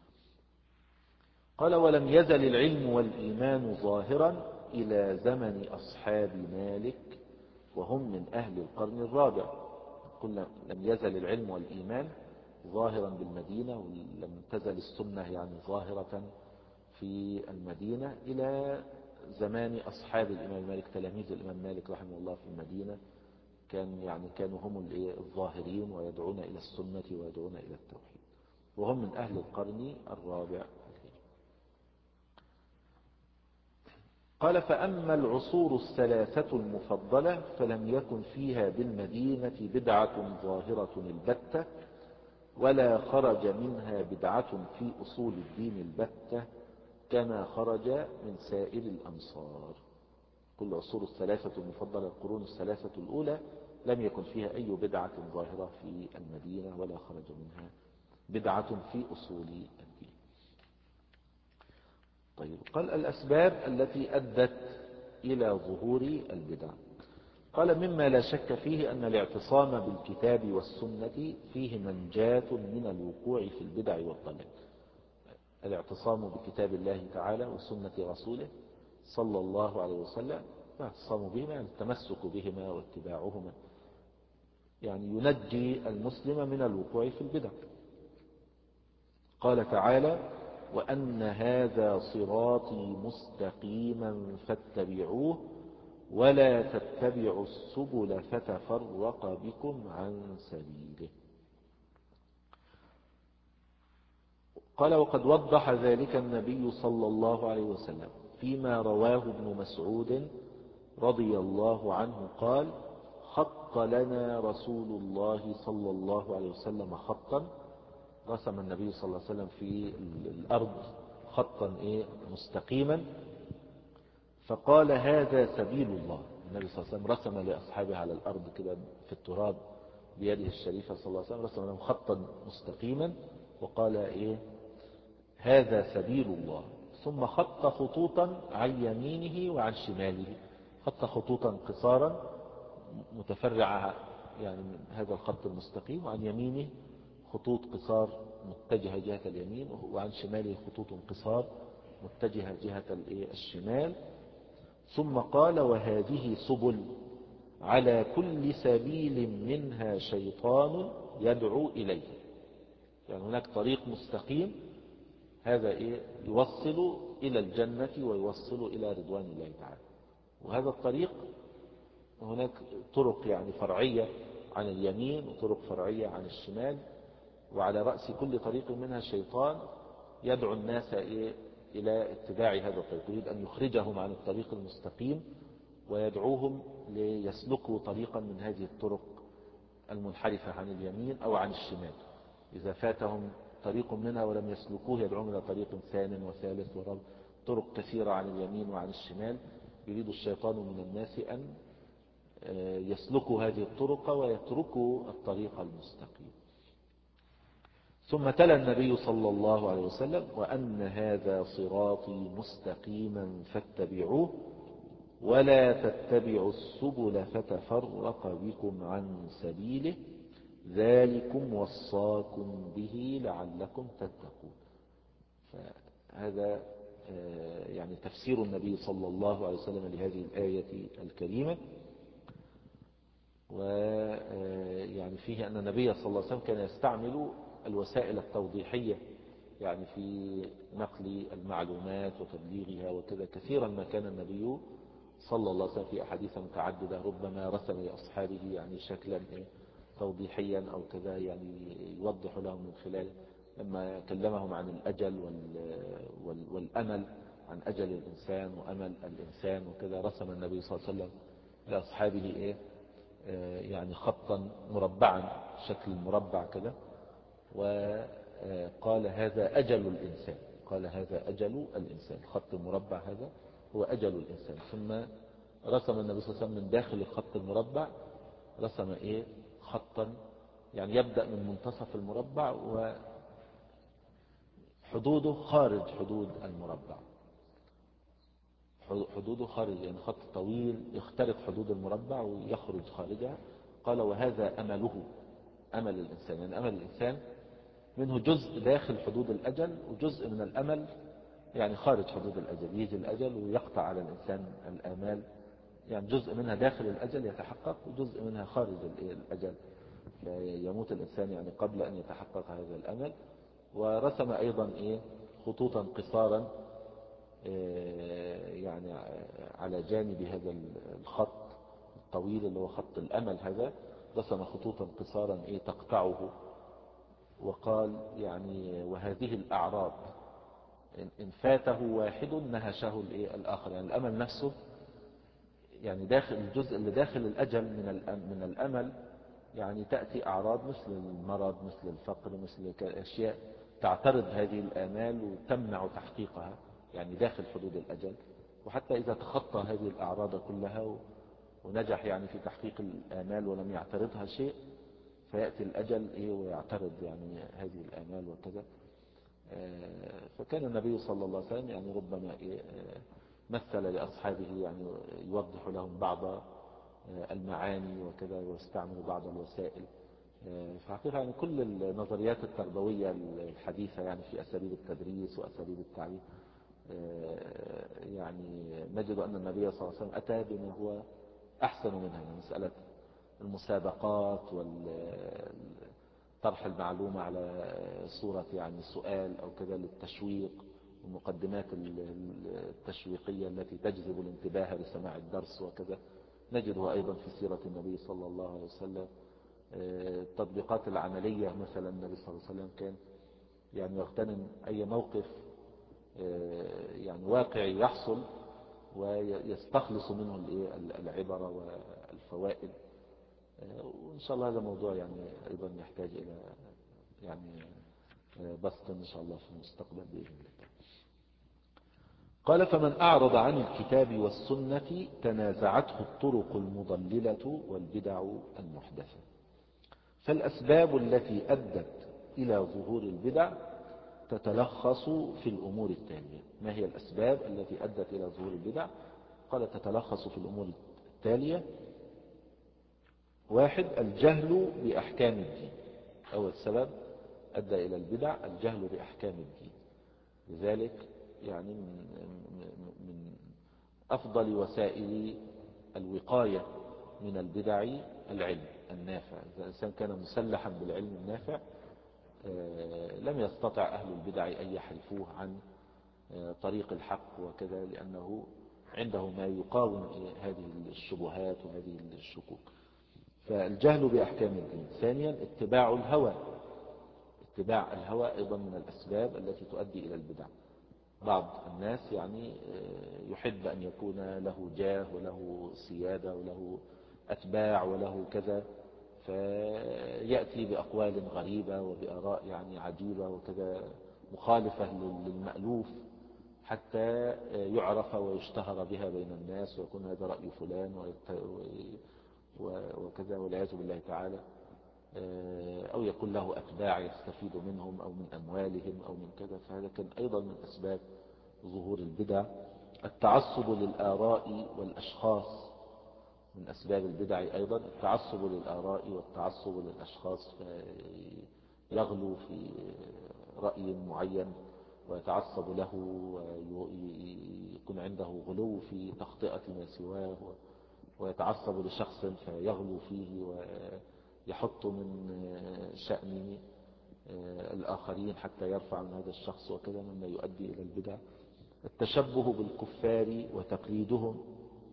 قال ولم يزل العلم والإيمان ظاهرا إلى زمن أصحاب مالك وهم من أهل القرن الرابع. قلنا لم يزل العلم والإيمان ظاهرا بالمدينة، ولم تزل السنة يعني ظاهرة في المدينة إلى زمان أصحاب الإمام مالك، تلاميذ الإمام مالك رحمه الله في المدينة كان يعني كانوا هم الظاهرين ويدعون إلى السنة ويدعون إلى التوحيد، وهم من أهل القرن الرابع. قال فأما العصور الثلاثة المفضلة فلم يكن فيها بالمدينة بدعة ظاهرة البتة، ولا خرج منها بدعة في أصول الدين البتة كما خرج من سائر الأمصار. كل عصور الثلاثة المفضلة القرون الثلاثة الأولى لم يكن فيها أي بدعة ظاهرة في المدينة ولا خرج منها بدعة في أصول الدين. طيب قال الأسباب التي أدت إلى ظهور البدع. قال مما لا شك فيه أن الاعتصام بالكتاب والسنة فيه منجاة من الوقوع في البدع والضلال. الاعتصام بكتاب الله تعالى وسنة رسوله صلى الله عليه وسلم. الاعتصام بهما يعني التمسك بهما واتباعهما، يعني ينجي المسلم من الوقوع في البدع. قال تعالى: وأن هذا صراطي مستقيما فاتبعوه ولا تتبعوا السبل فتفرق بكم عن سبيله. قال: وقد وضح ذلك النبي صلى الله عليه وسلم فيما رواه ابن مسعود رضي الله عنه قال: خط لنا رسول الله صلى الله عليه وسلم خطا. رسم النبي صلى الله عليه وسلم في الأرض خطا إيه مستقيما، فقال: هذا سبيل الله. النبي صلى الله عليه وسلم رسم لأصحابه على الأرض كده في التراب بيده الشريفة صلى الله عليه وسلم، رسم لهم خطا مستقيما وقال: إيه هذا سبيل الله. ثم خط خطوطا عن يمينه وعن شماله، خط خطوطا قصارا متفرعة يعني من هذا الخط المستقيم، وعن يمينه خطوط قصار متجهة جهة اليمين، وعن شماله خطوط قصار متجهة جهة الشمال. ثم قال: وهذه سبل على كل سبيل منها شيطان يدعو إليه. يعني هناك طريق مستقيم، هذا إيه يوصل إلى الجنة ويوصل إلى رضوان الله تعالى. وهذا الطريق هناك طرق يعني فرعية عن اليمين وطرق فرعية عن الشمال، وعلى رأس كل طريق منها شيطان يدعو الناس إيه إلى اتباع هذا الطريق، يريد أن يخرجهم عن الطريق المستقيم ويدعوهم ليسلكوا طريقا من هذه الطرق المنحرفة عن اليمين أو عن الشمال. إذا فاتهم طريق منها ولم يسلكوه يدعوهم إلى طريق ثانٍ وثالث ورابع، طرق كثيرة عن اليمين وعن الشمال. يريد الشيطان من الناس أن يسلكوا هذه الطرق ويتركوا الطريق المستقيم. ثم تلا النبي صلى الله عليه وسلم: وأن هذا صراطي مستقيما فاتبعوه ولا تتبعوا السبل فتفرق بكم عن سبيله ذلكم وصاكم به لعلكم تتقون. فهذا يعني تفسير النبي صلى الله عليه وسلم لهذه الآية الكريمة. ويعني فيه أن النبي صلى الله عليه وسلم كان يستعمل الوسائل التوضيحية يعني في نقل المعلومات وتبليغها وكذا. كثيرا ما كان النبي صلى الله عليه وسلم في أحاديث متعددة ربما رسم لأصحابه يعني شكلا توضيحيا أو كذا، يعني يوضح لهم من خلال لما كلمهم عن الأجل والأمل، عن أجل الإنسان وأمل الإنسان وكذا، رسم النبي صلى الله عليه وسلم لأصحابه إيه يعني خطا مربعا شكل مربع كذا، وقال: هذا أجل الإنسان. قال: هذا أجل الإنسان. خط المربع هذا هو أجل الإنسان. ثم رسم النبي صلى الله عليه وسلم من داخل الخط المربع رسم إيه خطا يعني يبدأ من منتصف المربع وحدوده خارج حدود المربع، حدوده خارج يعني خط طويل يخترق حدود المربع ويخرج خارجها. قال: وهذا أمله، أمل الإنسان. يعني أمل الإنسان منه جزء داخل حدود الأجل وجزء من الأمل يعني خارج حدود الأجل، يجي الأجل ويقطع على الإنسان الآمال، يعني جزء منها داخل الأجل يتحقق وجزء منها خارج الأجل، يموت الإنسان يعني قبل أن يتحقق هذا الأمل. ورسم أيضا إيه خطوطا قصارا يعني على جانب هذا الخط الطويل اللي هو خط الأمل هذا، رسم خطوطا قصارا إيه تقطعه. وقال يعني: وهذه الأعراض إن فاته واحد نهشه الآخر. يعني الأمل نفسه يعني داخل الجزء اللي داخل الأجل من من الأمل يعني تأتي أعراض مثل المرض مثل الفقر مثل أشياء تعترض هذه الآمال وتمنع تحقيقها يعني داخل حدود الأجل. وحتى إذا تخطى هذه الأعراض كلها ونجح يعني في تحقيق الآمال ولم يعترضها شيء، فيأتي الأجل إيه ويعترض يعني هذه الآمال وكذا. فكان النبي صلى الله عليه وسلم يعني ربما إيه مثل لأصحابه يعني يوضح لهم بعض المعاني وكذا، ويستعمل بعض الوسائل في حقيقة يعني كل النظريات التربوية الحديثة يعني في أساليب التدريس وأساليب التعليم يعني نجد أن النبي صلى الله عليه وسلم أتى بما هو أحسن منها، يعني مسألة المسابقات وطرح المعلومة على صورة يعني سؤال أو كذا للتشويق، والمقدمات التشويقية التي تجذب الانتباه لسماع الدرس وكذا نجدها أيضا في سيرة النبي صلى الله عليه وسلم. التطبيقات العملية مثلا النبي صلى الله عليه وسلم كان يعني يغتنم أي موقف يعني واقعي يحصل ويستخلص منه العبر والفوائد. وإن شاء الله هذا موضوع يعني أيضا يحتاج إلى يعني بسط إن شاء الله في المستقبل بإذن الله. قال فمن أعرض عن الكتاب والسنة تنازعته الطرق المضللة والبدع المحدثة. فالأسباب التي أدت إلى ظهور البدع تتلخص في الأمور التالية. ما هي الأسباب التي أدت إلى ظهور البدع؟ قال تتلخص في الأمور التالية: واحد، الجهل بأحكام الدين. أول سبب أدى إلى البدع الجهل بأحكام الدين. لذلك يعني من أفضل وسائل الوقاية من البدع العلم النافع. إذا الإنسان كان مسلحا بالعلم النافع لم يستطع أهل البدع أن يحرفوه عن طريق الحق وكذا، لأنه عنده ما يقاوم هذه الشبهات وهذه الشكوك. فالجهل بأحكام الدين. ثانيا اتباع الهوى. اتباع الهوى أيضا من الأسباب التي تؤدي إلى البدع. بعض الناس يعني يحب أن يكون له جاه وله سيادة وله أتباع وله كذا، فيأتي بأقوال غريبة وبآراء يعني عجيبة وكذا مخالفة للمألوف حتى يعرف ويشتهر بها بين الناس ويكون هذا رأي فلان وكذا والعياذ بالله تعالى، أو يكون له أتباع يستفيد منهم أو من أموالهم أو من كذا. فهذا كان أيضا من أسباب ظهور البدع. التعصب للآراء والأشخاص من أسباب البدع أيضا. التعصب للآراء والتعصب للأشخاص، يغلو في رأي معين ويتعصب له ويكون عنده غلو في تخطئة ما سواه، ويتعصب لشخص فيغلو فيه ويحط من شأن الآخرين حتى يرفع من هذا الشخص وكذا، مما يؤدي إلى البدع. التشبه بالكفار وتقليدهم.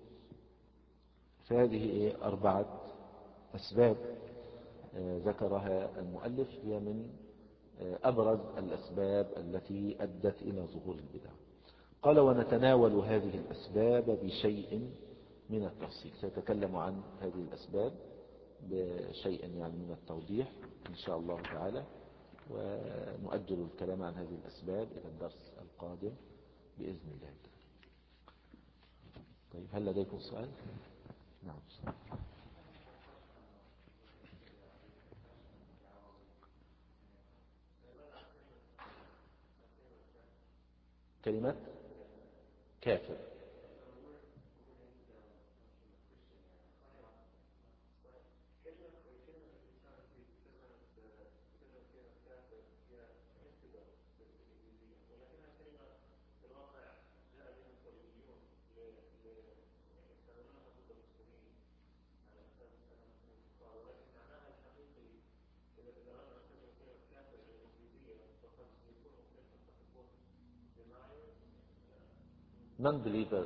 فهذه أربعة أسباب ذكرها المؤلف هي من أبرز الأسباب التي أدت إلى ظهور البدع. قال ونتناول هذه الأسباب بشيء من التفصيل. سيتكلم عن هذه الأسباب بشيء يعني من التوضيح إن شاء الله تعالى، ونؤجل الكلام عن هذه الأسباب إلى الدرس القادم بإذن الله. طيب هل لديكم سؤال؟ نعم. كلمة كافر. non-believer.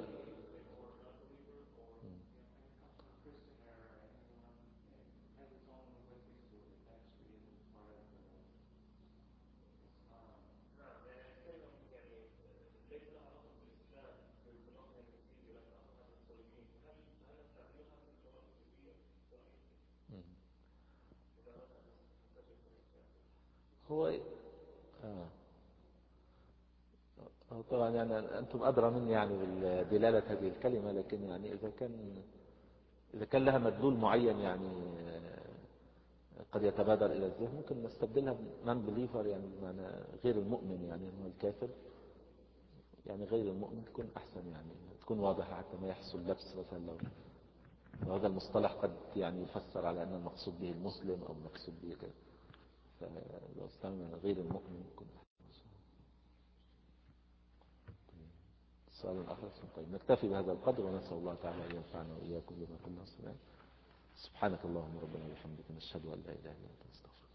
هو آه. طبعا يعني أنتم أدرى مني يعني بدلالة هذه الكلمة، لكن يعني إذا كان إذا كان لها مدلول معين يعني قد يتبادر إلى الذهن ممكن نستبدلها non believer يعني بمعنى غير المؤمن، يعني هو الكافر يعني غير المؤمن تكون أحسن، يعني تكون واضحة حتى ما يحصل لبس مثلا لو وهذا المصطلح قد يعني يفسر على أن المقصود به المسلم أو المقصود به كذا، فلو استعمل غير المؤمن يكون. السؤال الآخر. طيب نكتفي بهذا القدر، ونسأل الله تعالى أن ينفعنا وإياكم بما قلنا. سبحانك اللهم ربنا وبحمدك، نشهد أن لا إله إلا أنت، نستغفرك.